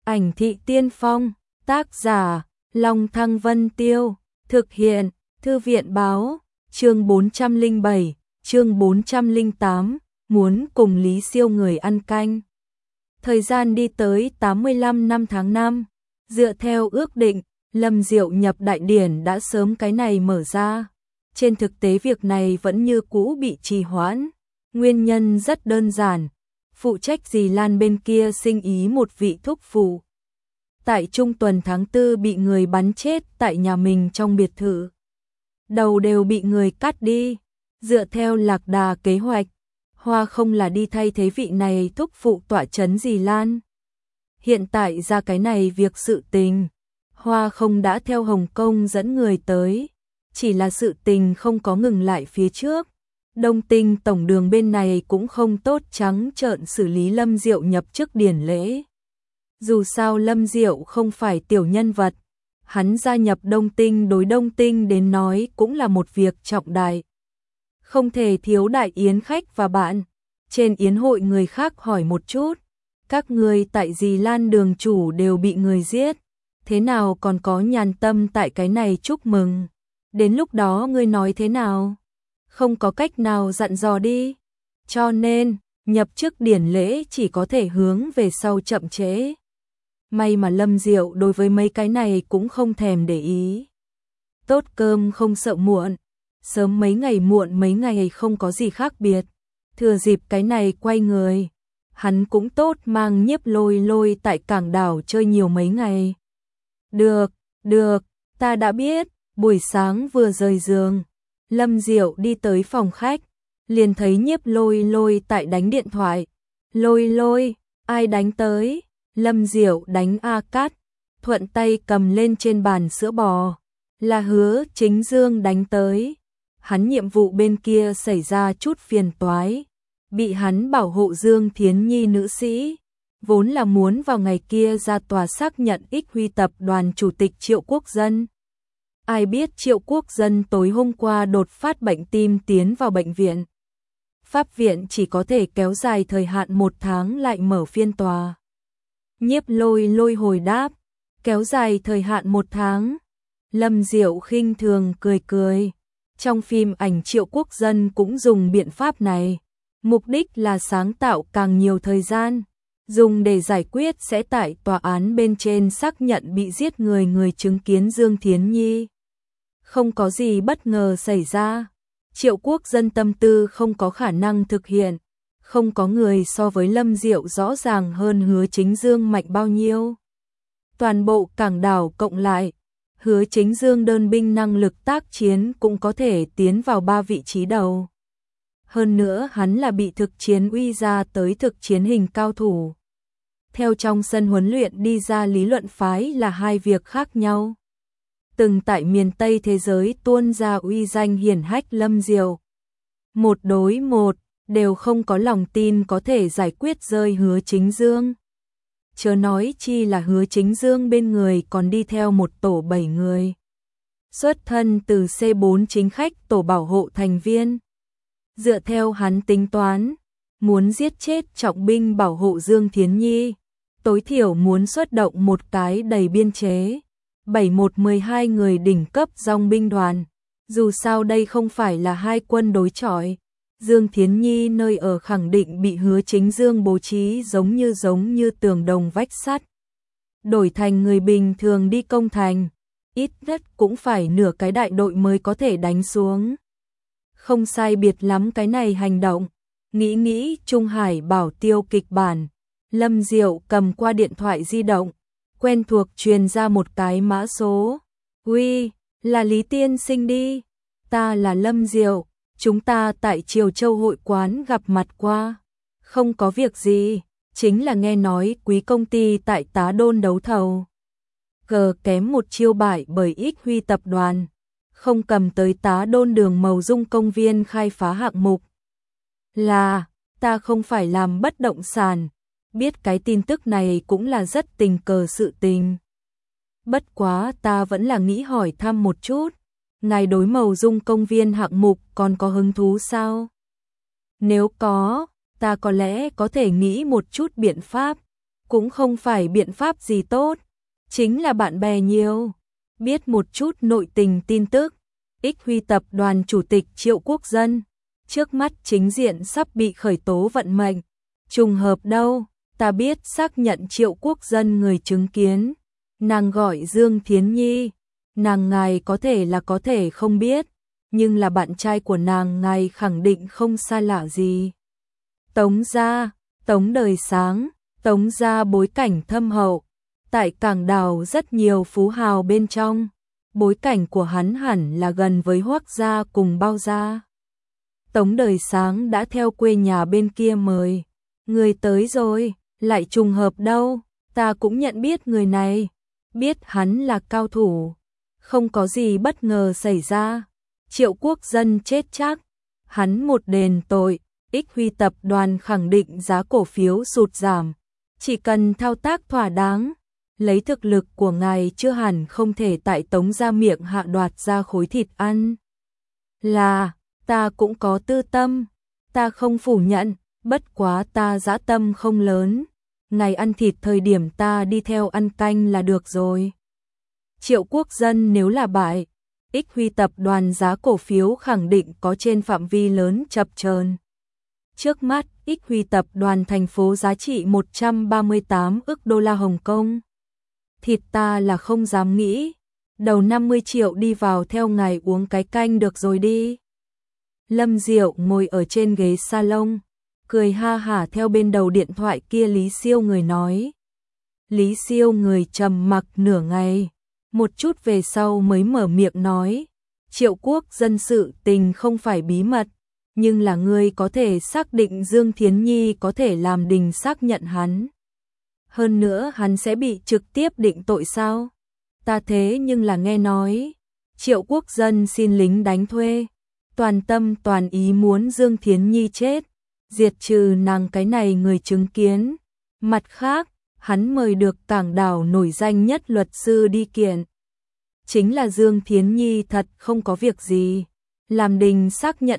Ảnh thị tiên phong, tác giả, Long Thăng Vân Tiêu, thực hiện, Thư viện báo, chương 407, chương 408, muốn cùng Lý Siêu người ăn canh. Thời gian đi tới 85 năm tháng 5, dựa theo ước định, Lâm Diệu nhập đại điển đã sớm cái này mở ra. Trên thực tế việc này vẫn như cũ bị trì hoãn, nguyên nhân rất đơn giản. Phụ trách Dì Lan bên kia sinh ý một vị thúc phụ. Tại trung tuần tháng 4 bị người bắn chết tại nhà mình trong biệt thự. Đầu đều bị người cắt đi. Dựa theo lạc đà kế hoạch, Hoa không là đi thay thế vị này thúc phụ tọa trấn Dì Lan. Hiện tại ra cái này việc sự tình, Hoa không đã theo Hồng Kông dẫn người tới. Chỉ là sự tình không có ngừng lại phía trước. Đông Tinh tổng đường bên này cũng không tốt trắng trợn xử lý Lâm Diệu nhập chức điển lễ. Dù sao Lâm Diệu không phải tiểu nhân vật, hắn gia nhập Đông Tinh đối Đông Tinh đến nói cũng là một việc trọng đại. Không thể thiếu đại yến khách và bạn. Trên yến hội người khác hỏi một chút, các người tại Dì Lan đường chủ đều bị người giết, thế nào còn có nhàn tâm tại cái này chúc mừng? Đến lúc đó ngươi nói thế nào? Không có cách nào dặn dò đi. Cho nên, nhập chức điển lễ chỉ có thể hướng về sau chậm trễ. May mà Lâm Diệu đối với mấy cái này cũng không thèm để ý. Tốt cơm không sợ muộn, sớm mấy ngày muộn mấy ngày không có gì khác biệt. Thừa dịp cái này quay người, hắn cũng tốt mang Nhiếp Lôi Lôi tại cảng đảo chơi nhiều mấy ngày. Được, ta đã biết. Buổi sáng vừa rời giường, Lâm Diệu đi tới phòng khách, liền thấy Nhiếp Lôi Lôi tại đánh điện thoại. Lôi Lôi, ai đánh tới? Lâm Diệu đánh A Cát, thuận tay cầm lên trên bàn sữa bò. Là Hứa Chính Dương đánh tới. Hắn nhiệm vụ bên kia xảy ra chút phiền toái, bị hắn bảo hộ Dương Thiến Nhi nữ sĩ. Vốn là muốn vào ngày kia ra tòa xác nhận Ích Huy tập đoàn chủ tịch Triệu Quốc Dân. Ai biết Triệu Quốc Dân tối hôm qua đột phát bệnh tim tiến vào bệnh viện. Pháp viện chỉ có thể kéo dài thời hạn 1 tháng lại mở phiên tòa. Nhiếp Lôi Lôi hồi đáp, kéo dài thời hạn 1 tháng. Lâm Diệu khinh thường cười. Trong phim ảnh Triệu Quốc Dân cũng dùng biện pháp này. Mục đích là sáng tạo càng nhiều thời gian, dùng để giải quyết sẽ tại tòa án bên trên xác nhận bị giết người chứng kiến Dương Thiến Nhi. Không có gì bất ngờ xảy ra. Triệu Quốc Dân tâm tư không có khả năng thực hiện. Không có người so với Lâm Diệu rõ ràng hơn Hứa Chính Dương mạnh bao nhiêu. Toàn bộ cảng đảo cộng lại, Hứa Chính Dương đơn binh năng lực tác chiến cũng có thể tiến vào 3 vị trí đầu. Hơn nữa hắn là bị thực chiến uy ra tới thực chiến hình cao thủ. Theo trong sân huấn luyện đi ra lý luận phái là hai việc khác nhau. Từng tại miền Tây thế giới tuôn ra uy danh hiển hách Lâm Diệu. 1 đối 1, đều không có lòng tin có thể giải quyết rơi Hứa Chính Dương. Chớ nói chi là Hứa Chính Dương bên người còn đi theo một tổ 7 người. Xuất thân từ C4 chính khách tổ bảo hộ thành viên. Dựa theo hắn tính toán, muốn giết chết trọng binh bảo hộ Dương Thiến Nhi, tối thiểu muốn xuất động một cái đầy biên chế. 7-1-12 người đỉnh cấp dòng binh đoàn. Dù sao đây không phải là hai quân đối chọi. Dương Thiến Nhi nơi ở khẳng định bị Hứa Chính Dương bố trí giống như tường đồng vách sắt. Đổi thành người bình thường đi công thành, ít nhất cũng phải nửa cái đại đội mới có thể đánh xuống. Không sai biệt lắm cái này hành động. Nghĩ Trung Hải bảo tiêu kịch bản. Lâm Diệu cầm qua điện thoại di động, quen thuộc truyền ra một cái mã số. Uy, là Lý Tiên Sinh đi. Ta là Lâm Diệu, chúng ta tại Triều Châu hội quán gặp mặt qua. Không có việc gì, chính là nghe nói quý công ty tại Tá Đôn đấu thầu. Kém một chiêu bại bởi Ích Huy tập đoàn, không cầm tới Tá Đôn đường Mầu Dung công viên khai phá hạng mục. Là, ta không phải làm bất động sản. Biết cái tin tức này cũng là rất tình cờ sự tình. Bất quá ta vẫn là nghĩ hỏi thăm một chút. Ngài đối Mầu Dung công viên hạng mục còn có hứng thú sao? Nếu có, ta có lẽ có thể nghĩ một chút biện pháp. cũng không phải biện pháp gì tốt, chính là bạn bè nhiều, biết một chút nội tình tin tức. Ích Huy tập đoàn chủ tịch Triệu Quốc Dân, trước mắt chính diện sắp bị khởi tố vận mệnh. Trùng hợp đâu, ta biết xác nhận Triệu Quốc Dân người chứng kiến. Nàng gọi Dương Thiến Nhi, nàng ngài có thể không biết, nhưng là bạn trai của nàng ngài khẳng định không xa lạ gì. Tống gia, Tống đời sáng, Tống gia bối cảnh thâm hậu, tại Cảng Đào rất nhiều phú hào bên trong, bối cảnh của hắn hẳn là gần với Hoắc gia cùng Bao gia. Tống đời sáng đã theo quê nhà bên kia mời, người tới rồi, lại trùng hợp đâu, ta cũng nhận biết người này, biết hắn là cao thủ, không có gì bất ngờ xảy ra. Triệu Quốc Dân chết chắc, hắn một đền tội, Ích Huy tập đoàn khẳng định giá cổ phiếu sụt giảm, chỉ cần thao tác thỏa đáng, lấy thực lực của ngài chưa hẳn không thể tại Tống gia miệng hạ đoạt ra khối thịt ăn. Là, ta cũng có tư tâm, ta không phủ nhận, bất quá ta dã tâm không lớn, ngài ăn thịt thời điểm ta đi theo ăn canh là được rồi. Triệu Quốc Dân nếu là bại, Ích Huy tập đoàn giá cổ phiếu khẳng định có trên phạm vi lớn chập chờn. Trước mắt, Ích Huy tập đoàn thành phố giá trị 138 ức đô la Hồng Kông. Thịt ta là không dám nghĩ, đầu 50 triệu đi vào theo ngài uống cái canh được rồi đi. Lâm Diệu ngồi ở trên ghế salon, cười ha hả theo bên đầu điện thoại kia Lý Siêu người nói. Lý Siêu người trầm mặc nửa ngày, một chút về sau mới mở miệng nói, Triệu Quốc Dân sự tình không phải bí mật, nhưng là ngươi có thể xác định Dương Thiến Nhi có thể làm đình xác nhận hắn. Hơn nữa hắn sẽ bị trực tiếp định tội sao? Ta thế nhưng là nghe nói, Triệu Quốc Dân xin lính đánh thuê, toàn tâm toàn ý muốn Dương Thiến Nhi chết, diệt trừ nàng cái này người chứng kiến. Mặt khác, hắn mời được Cảng Đảo nổi danh nhất luật sư đi kiện. Chính là Dương Thiến Nhi thật không có việc gì, làm đình xác nhận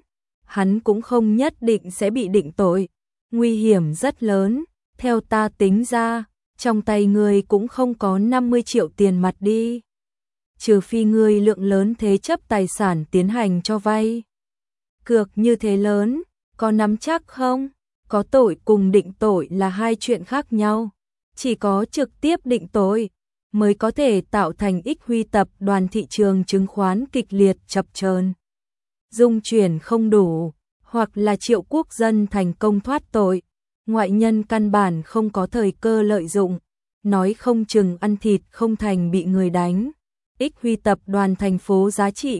hắn cũng không nhất định sẽ bị định tội, nguy hiểm rất lớn, theo ta tính ra, trong tay ngươi cũng không có 50 triệu tiền mặt đi. Trừ phi ngươi lượng lớn thế chấp tài sản tiến hành cho vay. Cược như thế lớn, có nắm chắc không? Có tội cùng định tội là hai chuyện khác nhau. Chỉ có trực tiếp định tội mới có thể tạo thành Ích Huy tập đoàn thị trường chứng khoán kịch liệt chập chờn. Dung chuyển không đủ, hoặc là Triệu Quốc Dân thành công thoát tội, ngoại nhân căn bản không có thời cơ lợi dụng, nói không chừng ăn thịt không thành bị người đánh. Ích Huy tập đoàn thành phố giá trị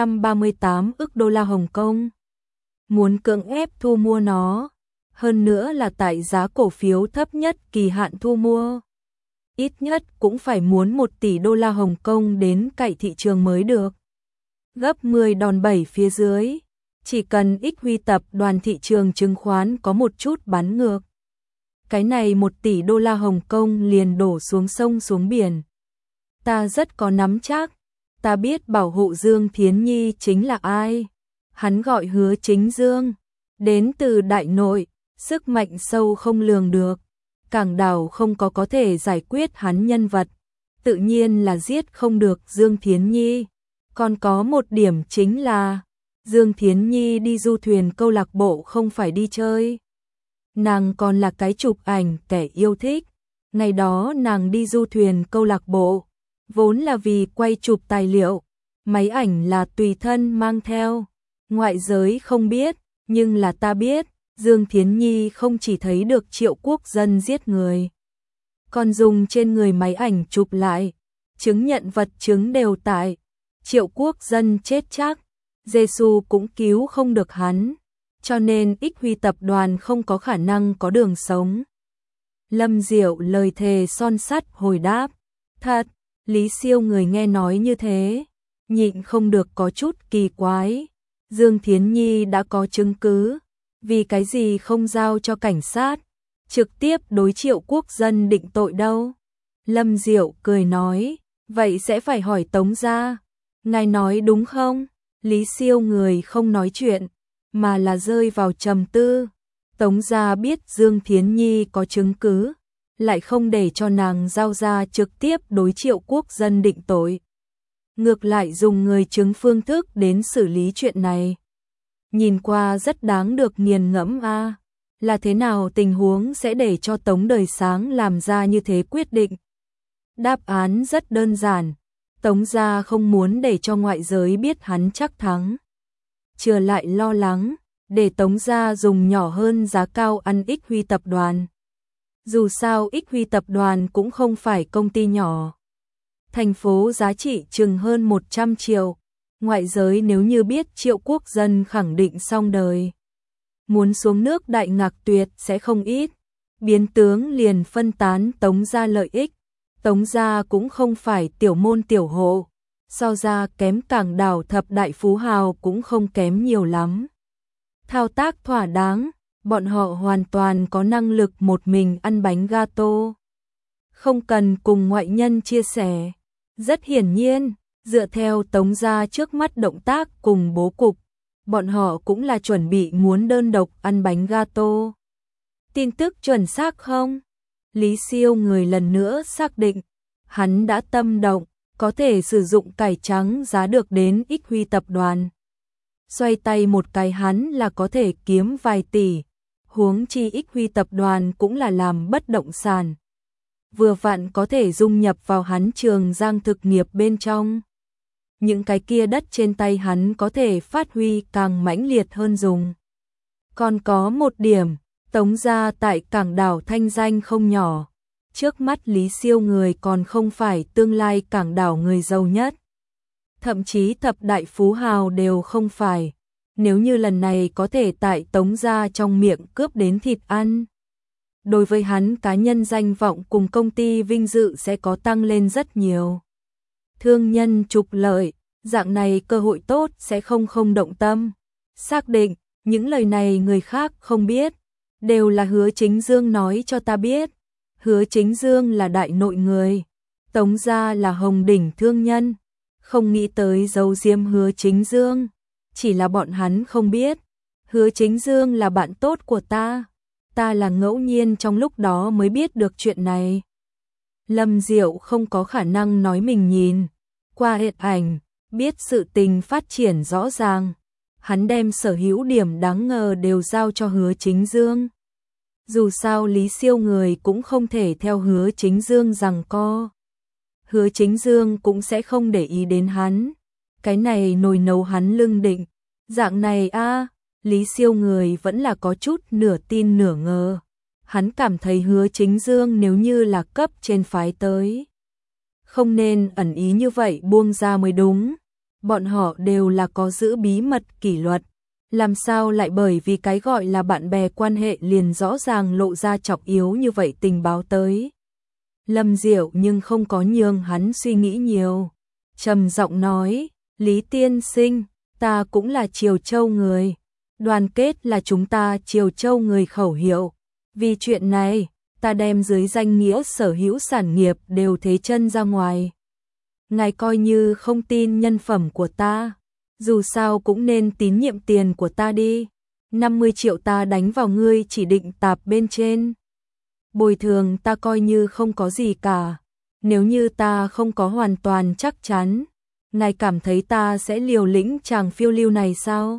138 ức đô la Hồng Kông. Muốn cưỡng ép thu mua nó, hơn nữa là tại giá cổ phiếu thấp nhất kỳ hạn thu mua. Ít nhất cũng phải muốn 1 tỷ đô la Hồng Kông đến cậy thị trường mới được. Gấp 10 đòn bẩy phía dưới, chỉ cần Ích Huy tập đoàn thị trường chứng khoán có một chút bắn ngược. Cái này 1 tỷ đô la Hồng Kông liền đổ xuống sông xuống biển. Ta rất có nắm chắc, ta biết bảo hộ Dương Thiến Nhi chính là ai. Hắn gọi Hứa Chính Dương, đến từ Đại Nội, sức mạnh sâu không lường được. Cảng Đảo không có thể giải quyết hắn nhân vật, tự nhiên là giết không được Dương Thiến Nhi. Còn có một điểm chính là, Dương Thiến Nhi đi du thuyền câu lạc bộ không phải đi chơi. Nàng còn là cái chụp ảnh kẻ yêu thích. Ngày đó nàng đi du thuyền câu lạc bộ, vốn là vì quay chụp tài liệu, máy ảnh là tùy thân mang theo. Ngoại giới không biết, nhưng là ta biết, Dương Thiến Nhi không chỉ thấy được Triệu Quốc Dân giết người, còn dùng trên người máy ảnh chụp lại, chứng nhận vật chứng đều tại. Triệu Quốc Dân chết chắc, Giê-xu cũng cứu không được hắn, cho nên Ích Huy tập đoàn không có khả năng có đường sống. Lâm Diệu lời thề son sắt hồi đáp, thật. Lý Siêu người nghe nói như thế, nhịn không được có chút kỳ quái. Dương Thiến Nhi đã có chứng cứ, vì cái gì không giao cho cảnh sát, trực tiếp đối Triệu Quốc Dân định tội đâu. Lâm Diệu cười nói, vậy sẽ phải hỏi Tống gia, ngài nói đúng không? Lý Siêu người không nói chuyện, mà là rơi vào trầm tư. Tống gia biết Dương Thiến Nhi có chứng cứ, lại không để cho nàng giao ra trực tiếp đối Triệu Quốc Dân định tội. Ngược lại dùng người chứng phương thức đến xử lý chuyện này. Nhìn qua rất đáng được nghiền ngẫm a. Là thế nào tình huống sẽ để cho Tống Đời Sáng làm ra như thế quyết định? Đáp án rất đơn giản. Tống gia không muốn để cho ngoại giới biết hắn chắc thắng. Chưa lại lo lắng, để Tống gia dùng nhỏ hơn giá cao ăn Ích Huy tập đoàn. Dù sao Ích Huy tập đoàn cũng không phải công ty nhỏ. Thành phố giá trị chừng hơn 100 triệu. Ngoại giới nếu như biết Triệu Quốc Dân khẳng định xong đời. Muốn xuống nước Đại Ngạc Tuyệt sẽ không ít. Biến tướng liền phân tán Tống gia lợi ích. Tống gia cũng không phải tiểu môn tiểu hộ. So ra kém Cảng Đảo thập đại phú hào cũng không kém nhiều lắm. Thao tác thỏa đáng, bọn họ hoàn toàn có năng lực một mình ăn bánh gato. Không cần cùng ngoại nhân chia sẻ. Rất hiển nhiên, dựa theo Tống gia trước mắt động tác cùng bố cục, bọn họ cũng là chuẩn bị muốn đơn độc ăn bánh gato. Tin tức chuẩn xác không? Lý Siêu người lần nữa xác định, hắn đã tâm động, có thể sử dụng cải trắng giá được đến Ích Huy tập đoàn. Xoay tay một cái hắn là có thể kiếm vài tỷ, huống chi Ích Huy tập đoàn cũng là làm bất động sản. Vừa vặn có thể dung nhập vào hắn Trường Giang thực nghiệp bên trong. Những cái kia đất trên tay hắn có thể phát huy càng mãnh liệt hơn dùng. Còn có một điểm, Tống gia tại Cảng Đảo thanh danh không nhỏ. Trước mắt Lý Siêu người còn không phải tương lai Cảng Đảo người giàu nhất. Thậm chí thập đại phú hào đều không phải. Nếu như lần này có thể tại Tống gia trong miệng cướp đến thịt ăn. Đối với hắn cá nhân danh vọng cùng công ty vinh dự sẽ có tăng lên rất nhiều. Thương nhân trục lợi, dạng này cơ hội tốt sẽ không động tâm. Xác định, những lời này người khác không biết. Đều là Hứa Chính Dương nói cho ta biết. Hứa Chính Dương là đại nội người. Tống gia là hồng đỉnh thương nhân. Không nghĩ tới giấu giếm Hứa Chính Dương. Chỉ là bọn hắn không biết. Hứa Chính Dương là bạn tốt của ta. Ta là ngẫu nhiên trong lúc đó mới biết được chuyện này. Lâm Diệu không có khả năng nói mình nhìn qua hiện ảnh, biết sự tình phát triển rõ ràng. Hắn đem sở hữu điểm đáng ngờ đều giao cho Hứa Chính Dương. Dù sao Lý Siêu người cũng không thể theo Hứa Chính Dương giằng co. Hứa Chính Dương cũng sẽ không để ý đến hắn. Cái này nồi nấu hắn lưng định. Dạng này a, Lý Siêu người vẫn là có chút nửa tin nửa ngờ. Hắn cảm thấy Hứa Chính Dương nếu như là cấp trên phái tới, không nên ẩn ý như vậy buông ra mới đúng. Bọn họ đều là có giữ bí mật kỷ luật. Làm sao lại bởi vì cái gọi là bạn bè quan hệ liền rõ ràng lộ ra trọng yếu như vậy tình báo tới. Lâm Diệu nhưng không có nhường hắn suy nghĩ nhiều. Trầm giọng nói, Lý tiên sinh, ta cũng là Triều Châu người. Đoàn kết là chúng ta Triều Châu người khẩu hiệu. Vì chuyện này, ta đem dưới danh nghĩa sở hữu sản nghiệp đều thế chân ra ngoài. Ngài coi như không tin nhân phẩm của ta. Dù sao cũng nên tín nhiệm tiền của ta đi. 50 triệu ta đánh vào ngươi chỉ định tạp bên trên. Bồi thường ta coi như không có gì cả. Nếu như ta không có hoàn toàn chắc chắn, ngài cảm thấy ta sẽ liều lĩnh chàng phiêu lưu này sao?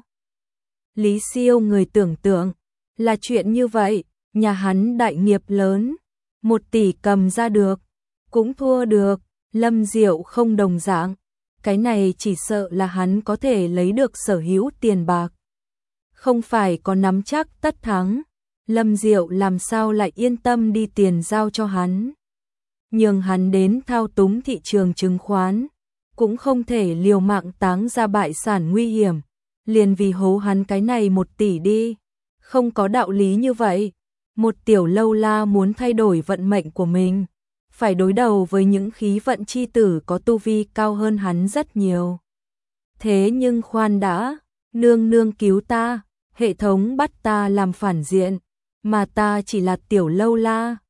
Lý Siêu người tưởng tượng là chuyện như vậy, nhà hắn đại nghiệp lớn, 1 tỷ cầm ra được, cũng thua được. Lâm Diệu không đồng dạng. Cái này chỉ sợ là hắn có thể lấy được sở hữu tiền bạc. Không phải có nắm chắc tất thắng. Lâm Diệu làm sao lại yên tâm đi tiền giao cho hắn. Nhường hắn đến thao túng thị trường chứng khoán. Cũng không thể liều mạng táng ra bại sản nguy hiểm. Liền vì hố hắn cái này 1 tỷ đi. Không có đạo lý như vậy. Một tiểu lâu la muốn thay đổi vận mệnh của mình. Phải đối đầu với những khí vận chi tử có tu vi cao hơn hắn rất nhiều. Thế nhưng khoan đã, nương nương cứu ta, hệ thống bắt ta làm phản diện, mà ta chỉ là tiểu lâu la,